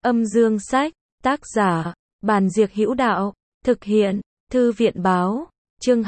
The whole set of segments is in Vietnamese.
Âm dương sách, tác giả, Bàn Diệc Hữu Đạo, thực hiện, Thư viện báo, chương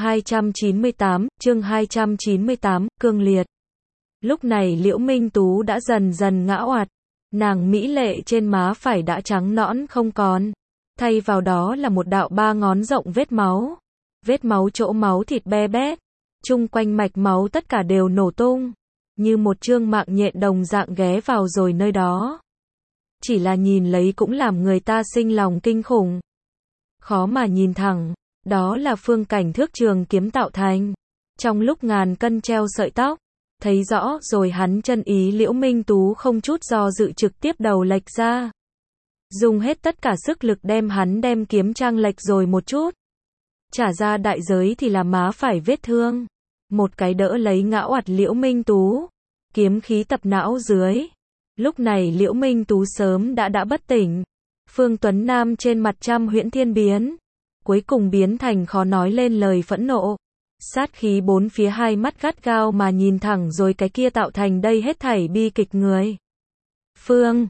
298, cương liệt. Lúc này Liễu Minh Tú đã dần dần ngã oạt, nàng mỹ lệ trên má phải đã trắng nõn không còn, thay vào đó là một đạo 3 ngón rộng vết máu chỗ máu thịt be bét, chung quanh mạch máu tất cả đều nổ tung, như một chương mạng nhện đồng dạng ghé vào rồi nơi đó. Chỉ là nhìn lấy cũng làm người ta sinh lòng kinh khủng. Khó mà nhìn thẳng, đó là phương cảnh thước trường kiếm tạo thành. Trong lúc ngàn cân treo sợi tóc, thấy rõ rồi hắn chân ý. Liễu Minh Tú không chút do dự trực tiếp đầu lệch ra. Dùng hết tất cả sức lực đem kiếm trang lệch rồi một chút. Trả ra đại giới thì là má phải vết thương. Một cái đỡ lấy ngã oạt Liễu Minh Tú. Kiếm khí tập não dưới. Lúc này Liễu Minh Tú sớm đã bất tỉnh. Phương Tuấn Nam trên mặt trăm huyễn thiên biến. Cuối cùng biến thành khó nói lên lời phẫn nộ. Sát khí bốn phía, hai mắt gắt gao mà nhìn thẳng rồi cái kia tạo thành đây hết thảy bi kịch người. Phương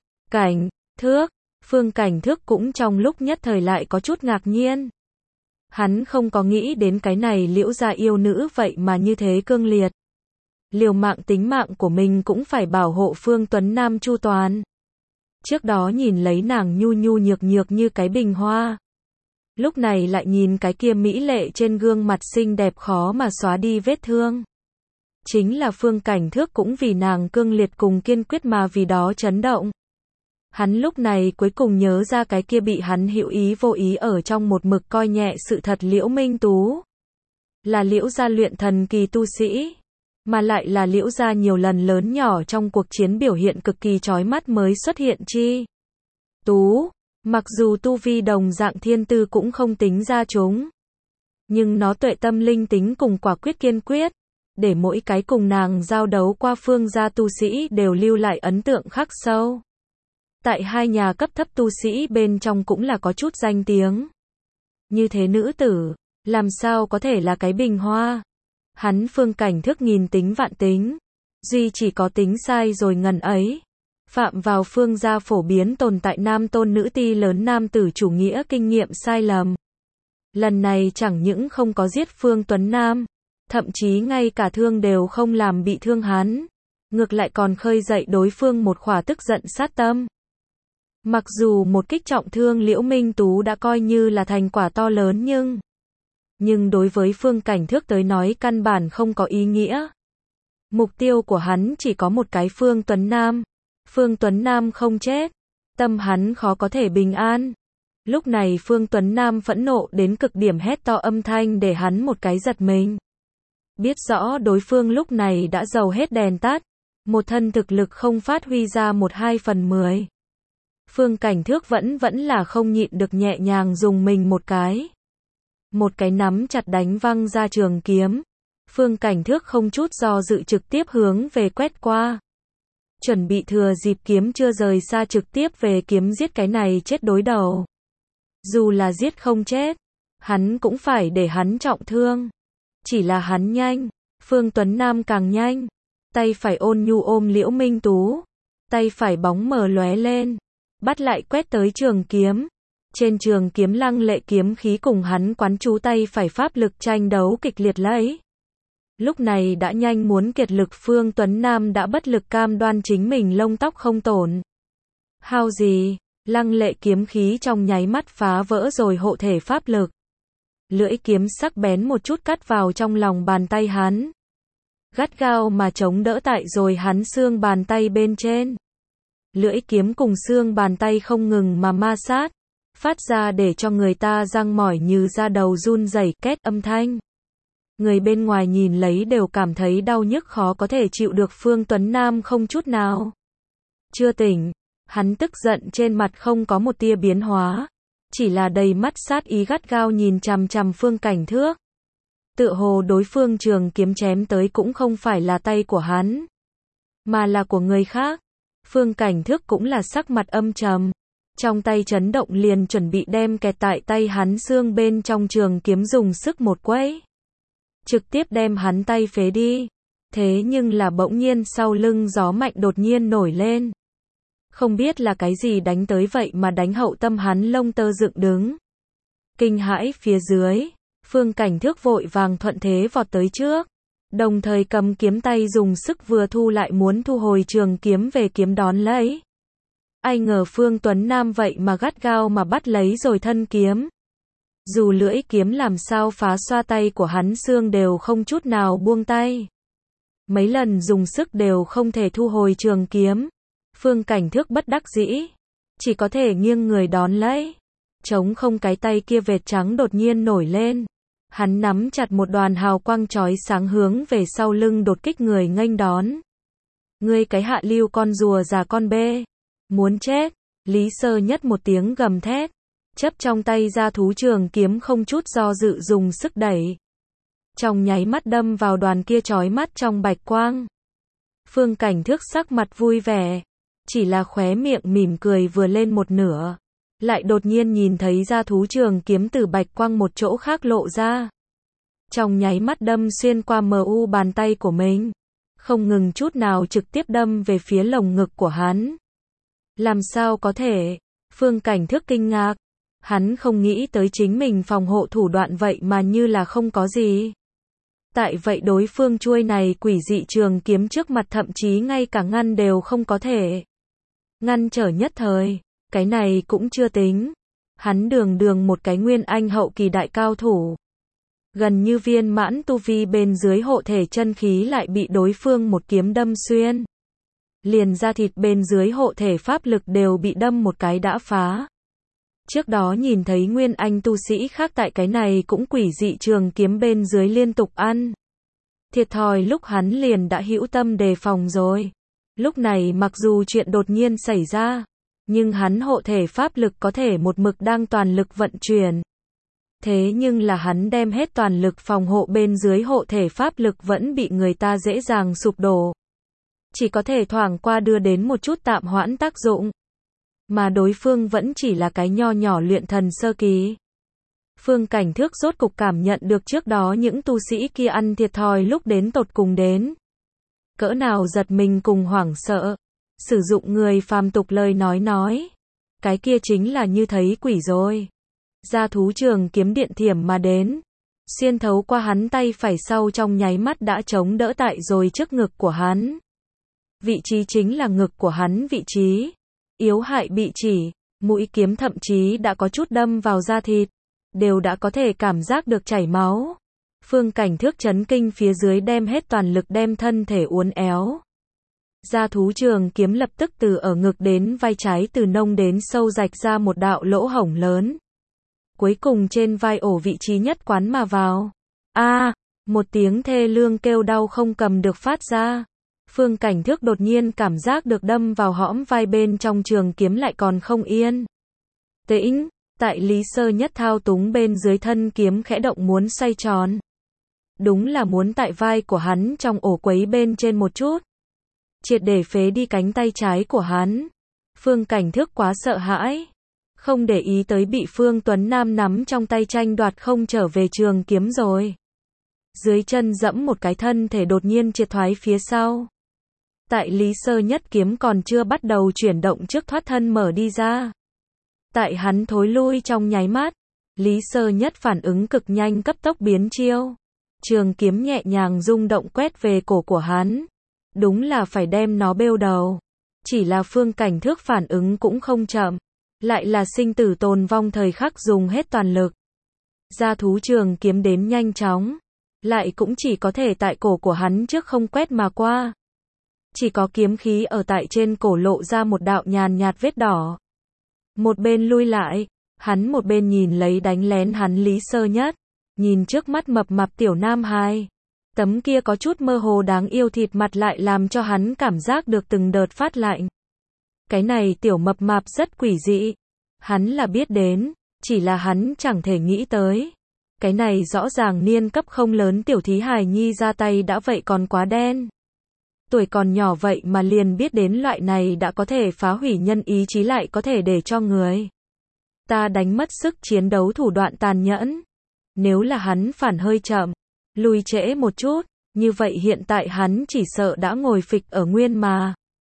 Cảnh Thước cũng trong lúc nhất thời lại có chút ngạc nhiên. Hắn không có nghĩ đến cái này Liễu gia yêu nữ vậy mà như thế cương liệt. Liều mạng tính mạng của mình cũng phải bảo hộ Phương Tuấn Nam chu toàn. Trước đó nhìn lấy nàng nhu nhu nhược nhược như cái bình hoa. Lúc này lại nhìn cái kia mỹ lệ trên gương mặt xinh đẹp khó mà xóa đi vết thương. Chính là Phương Cảnh Thước cũng vì nàng cương liệt cùng kiên quyết mà vì đó chấn động. Hắn lúc này cuối cùng nhớ ra cái kia bị hắn hữu ý vô ý ở trong một mực coi nhẹ sự thật Liễu Minh Tú. Là Liễu gia luyện thần kỳ tu sĩ. Mà lại là Liễu gia nhiều lần lớn nhỏ trong cuộc chiến biểu hiện cực kỳ chói mắt mới xuất hiện chi. Tú, mặc dù tu vi đồng dạng thiên tư cũng không tính ra chúng. Nhưng nó tuệ tâm linh tính cùng quả quyết kiên quyết. Để mỗi cái cùng nàng giao đấu qua Phương gia tu sĩ đều lưu lại ấn tượng khắc sâu. Tại hai nhà cấp thấp tu sĩ bên trong cũng là có chút danh tiếng. Như thế nữ tử, làm sao có thể là cái bình hoa. Hắn Phương Cảnh Thước nghìn tính vạn tính, duy chỉ có tính sai rồi ngần ấy. Phạm vào Phương gia phổ biến tồn tại nam tôn nữ ti lớn nam tử chủ nghĩa kinh nghiệm sai lầm. Lần này chẳng những không có giết Phương Tuấn Nam, thậm chí ngay cả thương đều không làm bị thương hắn. Ngược lại còn khơi dậy đối phương một khỏa tức giận sát tâm. Mặc dù một kích trọng thương Liễu Minh Tú đã coi như là thành quả to lớn nhưng đối với Phương Cảnh Thước tới nói căn bản không có ý nghĩa. Mục tiêu của hắn chỉ có một cái Phương Tuấn Nam. Phương Tuấn Nam không chết, tâm hắn khó có thể bình an. Lúc này Phương Tuấn Nam phẫn nộ đến cực điểm hét to âm thanh để hắn một cái giật mình. Biết rõ đối phương lúc này đã dầu hết đèn tắt, một thân thực lực không phát huy ra 1/2/10. Phương Cảnh Thước vẫn là không nhịn được nhẹ nhàng dùng mình một cái. Một cái nắm chặt đánh văng ra trường kiếm. Phương Cảnh Thước không chút do dự trực tiếp hướng về quét qua. Chuẩn bị thừa dịp kiếm chưa rời xa trực tiếp về kiếm giết cái này chết đối đầu. Dù là giết không chết, hắn cũng phải để hắn trọng thương. Chỉ là hắn nhanh, Phương Tuấn Nam càng nhanh. Tay phải ôn nhu ôm Liễu Minh Tú. Tay phải bóng mờ lóe lên. Bắt lại quét tới trường kiếm. Trên trường kiếm lăng lệ kiếm khí cùng hắn quán chú tay phải pháp lực tranh đấu kịch liệt lấy. Lúc này đã nhanh muốn kiệt lực Phương Tuấn Nam đã bất lực cam đoan chính mình lông tóc không tổn. Hao gì, lăng lệ kiếm khí trong nháy mắt phá vỡ rồi hộ thể pháp lực. Lưỡi kiếm sắc bén một chút cắt vào trong lòng bàn tay hắn. Gắt gao mà chống đỡ tại rồi hắn xương bàn tay bên trên. Lưỡi kiếm cùng xương bàn tay không ngừng mà ma sát. Phát ra để cho người ta răng mỏi như da đầu run rẩy két âm thanh. Người bên ngoài nhìn lấy đều cảm thấy đau nhức khó có thể chịu được. Phương Tuấn Nam không chút nào chưa tỉnh, hắn tức giận trên mặt không có một tia biến hóa, chỉ là đầy mắt sát ý gắt gao nhìn chằm chằm Phương Cảnh Thước. Tựa hồ đối phương trường kiếm chém tới cũng không phải là tay của hắn, mà là của người khác. Phương Cảnh Thước cũng là sắc mặt âm trầm. Trong tay chấn động liền chuẩn bị đem kẹt tại tay hắn xương bên trong trường kiếm dùng sức một quẫy. Trực tiếp đem hắn tay phế đi. Thế nhưng là bỗng nhiên sau lưng gió mạnh đột nhiên nổi lên. Không biết là cái gì đánh tới vậy mà đánh hậu tâm hắn lông tơ dựng đứng. Kinh hãi phía dưới, Phương Cảnh Thước vội vàng thuận thế vọt tới trước, đồng thời cầm kiếm tay dùng sức vừa thu lại muốn thu hồi trường kiếm về kiếm đón lấy. Ai ngờ Phương Tuấn Nam vậy mà gắt gao mà bắt lấy rồi thân kiếm. Dù lưỡi kiếm làm sao phá xoa tay của hắn, xương đều không chút nào buông tay. Mấy lần dùng sức đều không thể thu hồi trường kiếm. Phương Cảnh Thước bất đắc dĩ, chỉ có thể nghiêng người đón lấy. Trống không cái tay kia vệt trắng đột nhiên nổi lên. Hắn nắm chặt một đoàn hào quang chói sáng hướng về sau lưng đột kích người nghênh đón. Ngươi cái hạ lưu con rùa già con bê, muốn chết. Lý Sơ Nhất một tiếng gầm thét, chấp trong tay ra thú trường kiếm không chút do dự dùng sức đẩy. Trong nháy mắt đâm vào đoàn kia chói mắt trong bạch quang. Phương Cảnh Thước sắc mặt vui vẻ, chỉ là khóe miệng mỉm cười vừa lên một nửa, lại đột nhiên nhìn thấy ra thú trường kiếm từ bạch quang một chỗ khác lộ ra. Trong nháy mắt đâm xuyên qua mu bàn tay của mình, không ngừng chút nào, trực tiếp đâm về phía lồng ngực của hắn. Làm sao có thể? Phương Cảnh Thước kinh ngạc, hắn không nghĩ tới chính mình phòng hộ thủ đoạn vậy mà như là không có gì. Tại vậy đối phương chuôi này quỷ dị trường kiếm trước mặt thậm chí ngay cả ngăn đều không có thể. Ngăn trở nhất thời, cái này cũng chưa tính. Hắn đường đường một cái nguyên anh hậu kỳ đại cao thủ. Gần như viên mãn tu vi bên dưới hộ thể chân khí lại bị đối phương một kiếm đâm xuyên. Liền da thịt bên dưới hộ thể pháp lực đều bị đâm một cái đã phá. Trước đó nhìn thấy nguyên anh tu sĩ khác tại cái này cũng quỷ dị trường kiếm bên dưới liên tục ăn. Thiệt thòi lúc hắn liền đã hữu tâm đề phòng rồi. Lúc này mặc dù chuyện đột nhiên xảy ra, nhưng hắn hộ thể pháp lực có thể một mực đang toàn lực vận chuyển. Thế nhưng là hắn đem hết toàn lực phòng hộ bên dưới hộ thể pháp lực vẫn bị người ta dễ dàng sụp đổ. Chỉ có thể thoảng qua đưa đến một chút tạm hoãn tác dụng. Mà đối phương vẫn chỉ là cái nho nhỏ luyện thần sơ kỳ. Phương Cảnh Thước rốt cục cảm nhận được trước đó những tu sĩ kia ăn thiệt thòi lúc đến tột cùng đến. Cỡ nào giật mình cùng hoảng sợ. Sử dụng người phàm tục lời nói. Cái kia chính là như thấy quỷ rồi. Ra thú trường kiếm điện thiểm mà đến. Xuyên thấu qua hắn tay phải sau trong nháy mắt đã chống đỡ tại rồi trước ngực của hắn. Vị trí chính là ngực của hắn vị trí. Yếu hại bị chỉ, mũi kiếm thậm chí đã có chút đâm vào da thịt. Đều đã có thể cảm giác được chảy máu. Phương Cảnh Thước chấn kinh phía dưới đem hết toàn lực đem thân thể uốn éo. Ra thú trường kiếm lập tức từ ở ngực đến vai trái từ nông đến sâu rạch ra một đạo lỗ hổng lớn. Cuối cùng trên vai ổ vị trí nhất quán mà vào. Một tiếng thê lương kêu đau không cầm được phát ra. Phương Cảnh Thước đột nhiên cảm giác được đâm vào hõm vai bên trong trường kiếm lại còn không yên. Tĩnh, tại Lý Sơ Nhất thao túng bên dưới thân kiếm khẽ động muốn xoay tròn. Đúng là muốn tại vai của hắn trong ổ quấy bên trên một chút. Triệt để phế đi cánh tay trái của hắn. Phương Cảnh Thước quá sợ hãi. Không để ý tới bị Phương Tuấn Nam nắm trong tay tranh đoạt không trở về trường kiếm rồi. Dưới chân dẫm một cái thân thể đột nhiên triệt thoái phía sau. Tại Lý Sơ Nhất kiếm còn chưa bắt đầu chuyển động trước thoát thân mở đi ra. Tại hắn thối lui trong nháy mắt, Lý Sơ Nhất phản ứng cực nhanh cấp tốc biến chiêu. Trường kiếm nhẹ nhàng rung động quét về cổ của hắn. Đúng là phải đem nó bêu đầu. Chỉ là Phương Cảnh Thước phản ứng cũng không chậm. Lại là sinh tử tồn vong thời khắc dùng hết toàn lực. Ra thú trường kiếm đến nhanh chóng. Lại cũng chỉ có thể tại cổ của hắn trước không quét mà qua. Chỉ có kiếm khí ở tại trên cổ lộ ra một đạo nhàn nhạt vết đỏ. Một bên lui lại, hắn một bên nhìn lấy đánh lén hắn Lý Sơ Nhất. Nhìn trước mắt mập mạp tiểu nam hài. Tấm kia có chút mơ hồ đáng yêu thịt mặt lại làm cho hắn cảm giác được từng đợt phát lạnh. Cái này tiểu mập mạp rất quỷ dị. Hắn là biết đến, chỉ là hắn chẳng thể nghĩ tới. Cái này rõ ràng niên cấp không lớn tiểu thí hài nhi ra tay đã vậy còn quá đen. Tuổi còn nhỏ vậy mà liền biết đến loại này đã có thể phá hủy nhân ý chí lại có thể để cho người ta đánh mất sức chiến đấu thủ đoạn tàn nhẫn. Nếu là hắn phản hơi chậm, lùi trễ một chút, như vậy hiện tại hắn chỉ sợ đã ngồi phịch ở nguyên mà.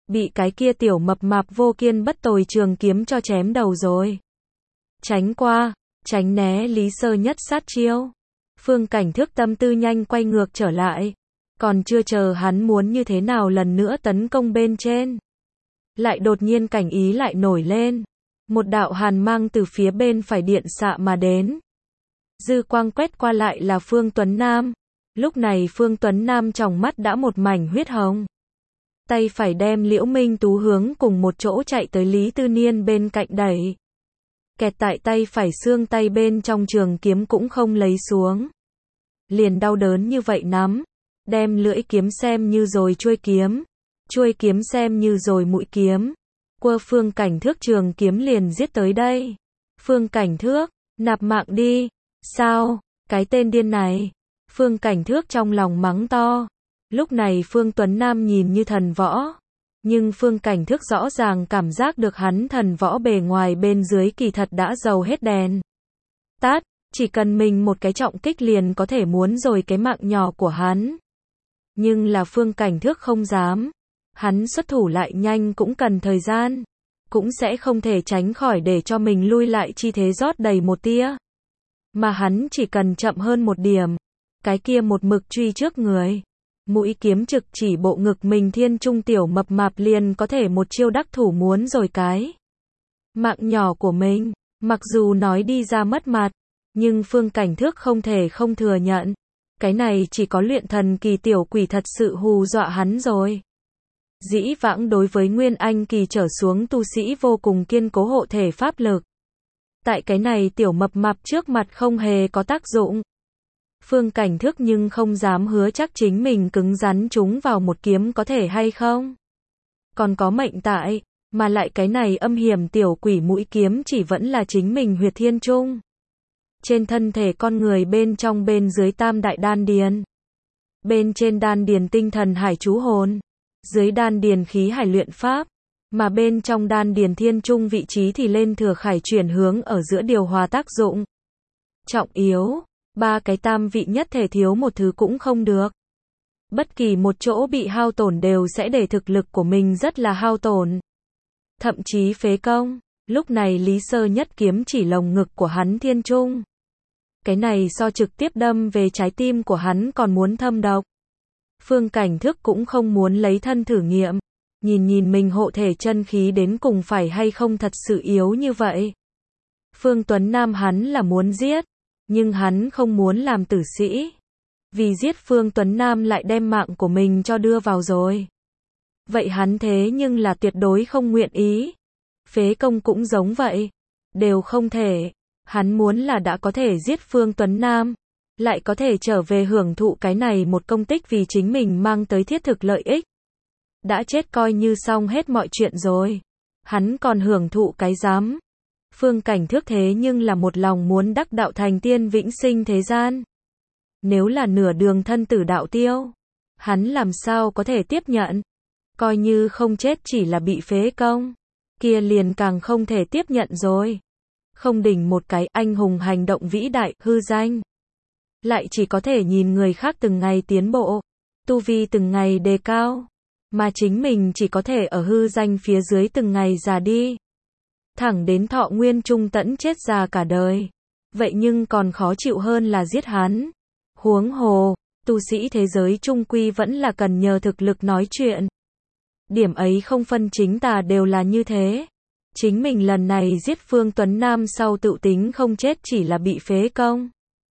bị cái kia tiểu mập mạp vô kiên bất tồi trường kiếm cho chém đầu rồi. Tránh qua, tránh né Lý Sơ Nhất sát chiêu. Phương Cảnh Thước tâm tư nhanh quay ngược trở lại. Còn chưa chờ hắn muốn như thế nào lần nữa tấn công bên trên. Lại đột nhiên cảnh ý lại nổi lên. Một đạo hàn mang từ phía bên phải điện xạ mà đến. Dư quang quét qua lại là Phương Tuấn Nam. Lúc này Phương Tuấn Nam trong mắt đã một mảnh huyết hồng. Tay phải đem Liễu Minh Tú hướng cùng một chỗ chạy tới Lý Tư Niên bên cạnh đẩy. Kẹt tại tay phải xương tay bên trong trường kiếm cũng không lấy xuống. Liền đau đớn như vậy nắm. Đem lưỡi kiếm xem như rồi chuôi kiếm xem như rồi mũi kiếm. Quơ Phương Cảnh Thước trường kiếm liền giết tới đây. Phương Cảnh Thước, nạp mạng đi. Sao, cái tên điên này. Phương Cảnh Thước trong lòng mắng to. Lúc này Phương Tuấn Nam nhìn như thần võ. Nhưng Phương Cảnh Thước rõ ràng cảm giác được hắn thần võ bề ngoài bên dưới kỳ thật đã dầu hết đèn. Tát, chỉ cần mình một cái trọng kích liền có thể muốn rồi cái mạng nhỏ của hắn. Nhưng là Phương Cảnh Thước không dám. Hắn xuất thủ lại nhanh cũng cần thời gian. Cũng sẽ không thể tránh khỏi để cho mình lui lại chi thế rót đầy một tia. Mà hắn chỉ cần chậm hơn một điểm. Cái kia một mực truy trước người. Mũi kiếm trực chỉ bộ ngực mình thiên trung tiểu mập mạp liền có thể một chiêu đắc thủ muốn rồi cái. Mạng nhỏ của mình, mặc dù nói đi ra mất mặt, nhưng Phương Cảnh Thước không thể không thừa nhận. Cái này chỉ có luyện thần kỳ tiểu quỷ thật sự hù dọa hắn rồi. Dĩ vãng đối với Nguyên Anh kỳ trở xuống tu sĩ vô cùng kiên cố hộ thể pháp lực. Tại cái này tiểu mập mạp trước mặt không hề có tác dụng. Phương Cảnh Thước nhưng không dám hứa chắc chính mình cứng rắn trúng vào một kiếm có thể hay không. Còn có mệnh tại, mà lại cái này âm hiểm tiểu quỷ mũi kiếm chỉ vẫn là chính mình huyệt thiên trung. Trên thân thể con người bên trong bên dưới tam đại đan điền. Bên trên đan điền tinh thần hải chú hồn. Dưới đan điền khí hải luyện pháp. Mà bên trong đan điền thiên trung vị trí thì lên thừa khải chuyển hướng ở giữa điều hòa tác dụng. Trọng yếu. Ba cái tam vị nhất thể thiếu một thứ cũng không được. Bất kỳ một chỗ bị hao tổn đều sẽ để thực lực của mình rất là hao tổn. Thậm chí phế công. Lúc này Lý Sơ Nhất kiếm chỉ lồng ngực của hắn thiên trung. Cái này so trực tiếp đâm về trái tim của hắn còn muốn thâm độc. Phương Cảnh Thước cũng không muốn lấy thân thử nghiệm. Nhìn mình hộ thể chân khí đến cùng phải hay không thật sự yếu như vậy. Phương Tuấn Nam hắn là muốn giết. Nhưng hắn không muốn làm tử sĩ. Vì giết Phương Tuấn Nam lại đem mạng của mình cho đưa vào rồi. Vậy hắn thế nhưng là tuyệt đối không nguyện ý. Phế công cũng giống vậy. Đều không thể. Hắn muốn là đã có thể giết Phương Tuấn Nam. Lại có thể trở về hưởng thụ cái này một công tích vì chính mình mang tới thiết thực lợi ích. Đã chết coi như xong hết mọi chuyện rồi. Hắn còn hưởng thụ cái dám. Phương Cảnh Thước thế nhưng là một lòng muốn đắc đạo thành tiên vĩnh sinh thế gian. Nếu là nửa đường thân tử đạo tiêu, hắn làm sao có thể tiếp nhận. Coi như không chết chỉ là bị phế công, kia liền càng không thể tiếp nhận rồi. Không đỉnh một cái anh hùng hành động vĩ đại, hư danh. Lại chỉ có thể nhìn người khác từng ngày tiến bộ, tu vi từng ngày đề cao. Mà chính mình chỉ có thể ở hư danh phía dưới từng ngày già đi. Thẳng đến thọ nguyên trung tẫn chết già cả đời. Vậy nhưng còn khó chịu hơn là giết hắn. Huống hồ, tu sĩ thế giới trung quy vẫn là cần nhờ thực lực nói chuyện. Điểm ấy không phân chính tà đều là như thế. Chính mình lần này giết Phương Tuấn Nam sau tự tính không chết chỉ là bị phế công.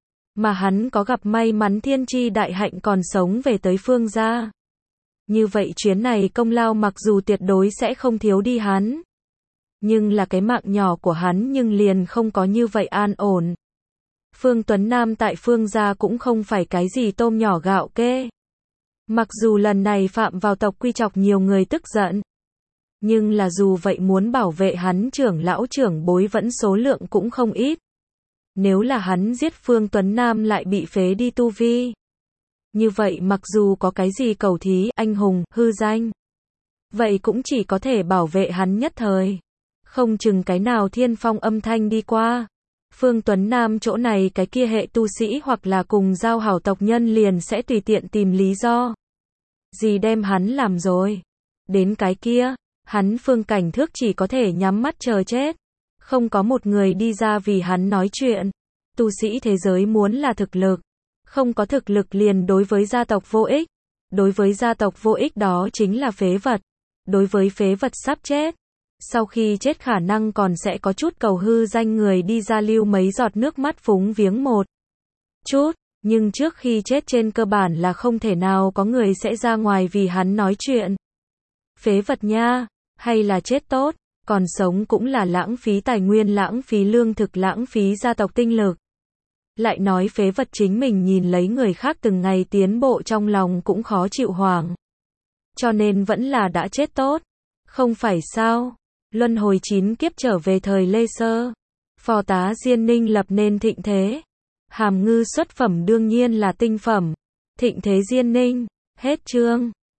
Mà hắn có gặp may mắn thiên tri đại hạnh còn sống về tới Phương gia. Như vậy chuyến này công lao mặc dù tuyệt đối sẽ không thiếu đi hắn. Nhưng là cái mạng nhỏ của hắn nhưng liền không có như vậy an ổn. Phương Tuấn Nam tại Phương gia cũng không phải cái gì tôm nhỏ gạo kê. Mặc dù lần này phạm vào tộc quy chọc nhiều người tức giận. Nhưng là dù vậy muốn bảo vệ hắn trưởng lão trưởng bối vẫn số lượng cũng không ít. Nếu là hắn giết Phương Tuấn Nam lại bị phế đi tu vi. Như vậy mặc dù có cái gì cầu thí, anh hùng, hư danh. Vậy cũng chỉ có thể bảo vệ hắn nhất thời. Không chừng cái nào thiên phong âm thanh đi qua. Phương Tuấn Nam chỗ này cái kia hệ tu sĩ hoặc là cùng giao hảo tộc nhân liền sẽ tùy tiện tìm lý do. Gì đem hắn làm rồi. Đến cái kia, hắn Phương Cảnh Thước chỉ có thể nhắm mắt chờ chết. Không có một người đi ra vì hắn nói chuyện. Tu sĩ thế giới muốn là thực lực. Không có thực lực liền đối với gia tộc vô ích. Đối với gia tộc vô ích đó chính là phế vật. Đối với phế vật sắp chết. Sau khi chết khả năng còn sẽ có chút cầu hư danh người đi ra lưu mấy giọt nước mắt phúng viếng một chút. Nhưng trước khi chết trên cơ bản là không thể nào có người sẽ ra ngoài vì hắn nói chuyện. Phế vật nha, hay là chết tốt, còn sống cũng là lãng phí tài nguyên, lãng phí lương thực, lãng phí gia tộc tinh lực. Lại nói phế vật chính mình nhìn lấy người khác từng ngày tiến bộ trong lòng cũng khó chịu hoảng. Cho nên vẫn là đã chết tốt. Không phải sao? Luân hồi 9 kiếp trở về thời Lê Sơ. Phò tá Diên Ninh lập nên thịnh thế. Hàm Ngư xuất phẩm đương nhiên là tinh phẩm. Thịnh thế Diên Ninh. Hết chương.